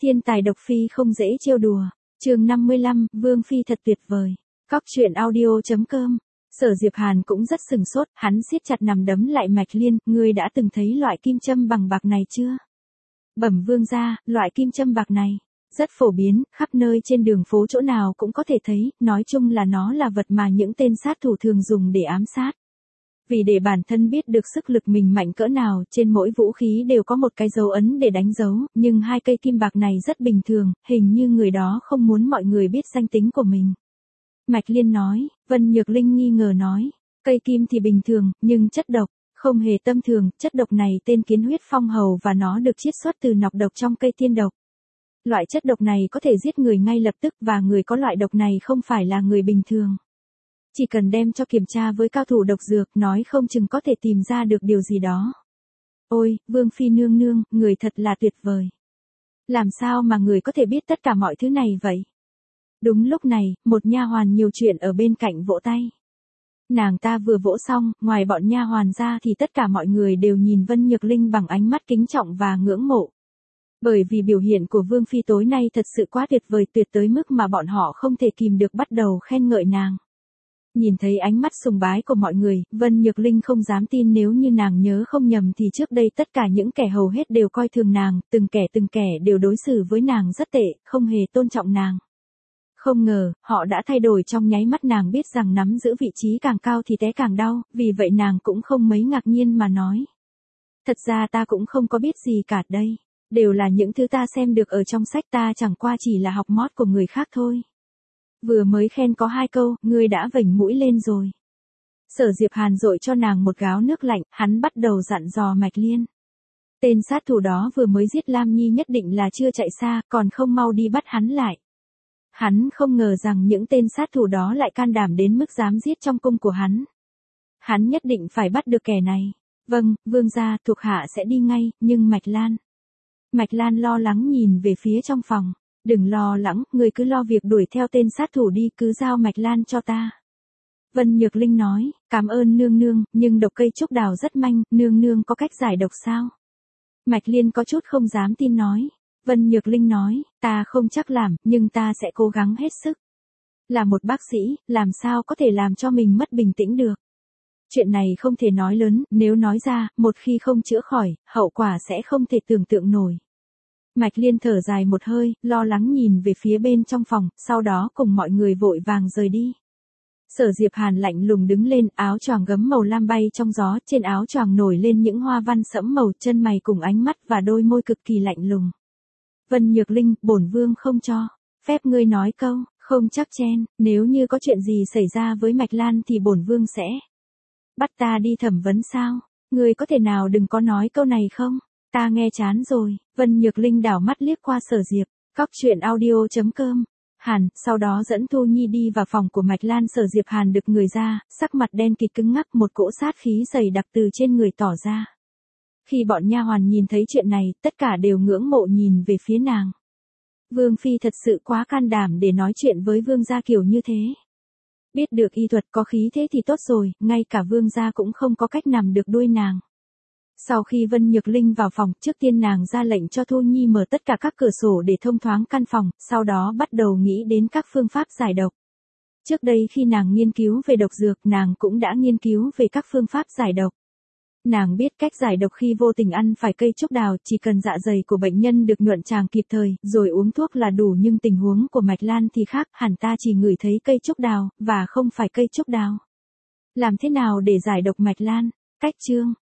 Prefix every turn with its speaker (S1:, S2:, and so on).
S1: Thiên tài độc phi không dễ trêu đùa. Chương 55, Vương phi thật tuyệt vời. Cóc truyện audio.com. Sở Diệp Hàn cũng rất sừng sốt, hắn siết chặt nằm đấm lại Mạch Liên, ngươi đã từng thấy loại kim châm bằng bạc này chưa? Bẩm vương gia, loại kim châm bạc này rất phổ biến, khắp nơi trên đường phố chỗ nào cũng có thể thấy, nói chung là nó là vật mà những tên sát thủ thường dùng để ám sát. Vì để bản thân biết được sức lực mình mạnh cỡ nào, trên mỗi vũ khí đều có một cái dấu ấn để đánh dấu, nhưng hai cây kim bạc này rất bình thường, hình như người đó không muốn mọi người biết danh tính của mình. Mạch Liên nói, Vân Nhược Linh nghi ngờ nói, cây kim thì bình thường, nhưng chất độc, không hề tâm thường, chất độc này tên kiến huyết phong hầu và nó được chiết xuất từ nọc độc trong cây tiên độc. Loại chất độc này có thể giết người ngay lập tức và người có loại độc này không phải là người bình thường. Chỉ cần đem cho kiểm tra với cao thủ độc dược, nói không chừng có thể tìm ra được điều gì đó. Ôi, Vương phi nương nương, người thật là tuyệt vời. Làm sao mà người có thể biết tất cả mọi thứ này vậy? Đúng lúc này, một nha hoàn nhiều chuyện ở bên cạnh vỗ tay. Nàng ta vừa vỗ xong, ngoài bọn nha hoàn ra thì tất cả mọi người đều nhìn Vân Nhược Linh bằng ánh mắt kính trọng và ngưỡng mộ. Bởi vì biểu hiện của Vương phi tối nay thật sự quá tuyệt vời, tuyệt tới mức mà bọn họ không thể kìm được bắt đầu khen ngợi nàng. Nhìn thấy ánh mắt sùng bái của mọi người, Vân Nhược Linh không dám tin, nếu như nàng nhớ không nhầm thì trước đây tất cả những kẻ hầu hết đều coi thường nàng, từng kẻ đều đối xử với nàng rất tệ, không hề tôn trọng nàng. Không ngờ, họ đã thay đổi trong nháy mắt. Nàng biết rằng nắm giữ vị trí càng cao thì té càng đau, vì vậy nàng cũng không mấy ngạc nhiên mà nói. Thật ra ta cũng không có biết gì cả đây, đều là những thứ ta xem được ở trong sách, ta chẳng qua chỉ là học mót của người khác thôi. Vừa mới khen có 2 câu, ngươi đã vểnh mũi lên rồi. Sở Diệp Hàn dội cho nàng một gáo nước lạnh, hắn bắt đầu dặn dò Mạch Liên. Tên sát thủ đó vừa mới giết Lam Nhi nhất định là chưa chạy xa, còn không mau đi bắt hắn lại. Hắn không ngờ rằng những tên sát thủ đó lại can đảm đến mức dám giết trong cung của hắn. Hắn nhất định phải bắt được kẻ này. Vâng, vương gia, thuộc hạ sẽ đi ngay, nhưng Mạch Lan lo lắng nhìn về phía trong phòng. Đừng lo lắng, người cứ lo việc đuổi theo tên sát thủ đi, cứ giao Mạch Lan cho ta. Vân Nhược Linh nói, cảm ơn nương nương, nhưng độc cây trúc đào rất manh, nương nương có cách giải độc sao? Mạch Liên có chút không dám tin nói. Vân Nhược Linh nói, ta không chắc làm, nhưng ta sẽ cố gắng hết sức. Là một bác sĩ, làm sao có thể làm cho mình mất bình tĩnh được? Chuyện này không thể nói lớn, nếu nói ra, một khi không chữa khỏi, hậu quả sẽ không thể tưởng tượng nổi. Mạch Liên thở dài một hơi, lo lắng nhìn về phía bên trong phòng, sau đó cùng mọi người vội vàng rời đi. Sở Diệp Hàn lạnh lùng đứng lên, áo choàng gấm màu lam bay trong gió, trên áo choàng nổi lên những hoa văn sẫm màu, chân mày cùng ánh mắt và đôi môi cực kỳ lạnh lùng. Vân Nhược Linh, bổn vương không cho phép ngươi nói câu không chắc chen, nếu như có chuyện gì xảy ra với Mạch Lan thì bổn vương sẽ bắt ta đi thẩm vấn sao? Ngươi có thể nào đừng có nói câu này không? Ta nghe chán rồi. Vân Nhược Linh đảo mắt liếc qua Sở Diệp. Cóc truyện audio.com. Hàn, sau đó dẫn Thu Nhi đi vào phòng của Mạch Lan. Sở Diệp Hàn đực người ra, sắc mặt đen kịt cứng ngắc, một cỗ sát khí dày đặc từ trên người tỏ ra. Khi bọn nha hoàn nhìn thấy chuyện này, tất cả đều ngưỡng mộ nhìn về phía nàng. Vương phi thật sự quá can đảm để nói chuyện với vương gia kiểu như thế. Biết được y thuật có khí thế thì tốt rồi, ngay cả vương gia cũng không có cách nằm được đuôi nàng. Sau khi Vân Nhược Linh vào phòng, trước tiên nàng ra lệnh cho Thu Nhi mở tất cả các cửa sổ để thông thoáng căn phòng, sau đó bắt đầu nghĩ đến các phương pháp giải độc. Trước đây khi nàng nghiên cứu về độc dược, nàng cũng đã nghiên cứu về các phương pháp giải độc. Nàng biết cách giải độc khi vô tình ăn phải cây trúc đào, chỉ cần dạ dày của bệnh nhân được nhuận tràng kịp thời, rồi uống thuốc là đủ, nhưng tình huống của Mạch Lan thì khác, hẳn ta chỉ ngửi thấy cây trúc đào, và không phải cây trúc đào. Làm thế nào để giải độc Mạch Lan? Cách chương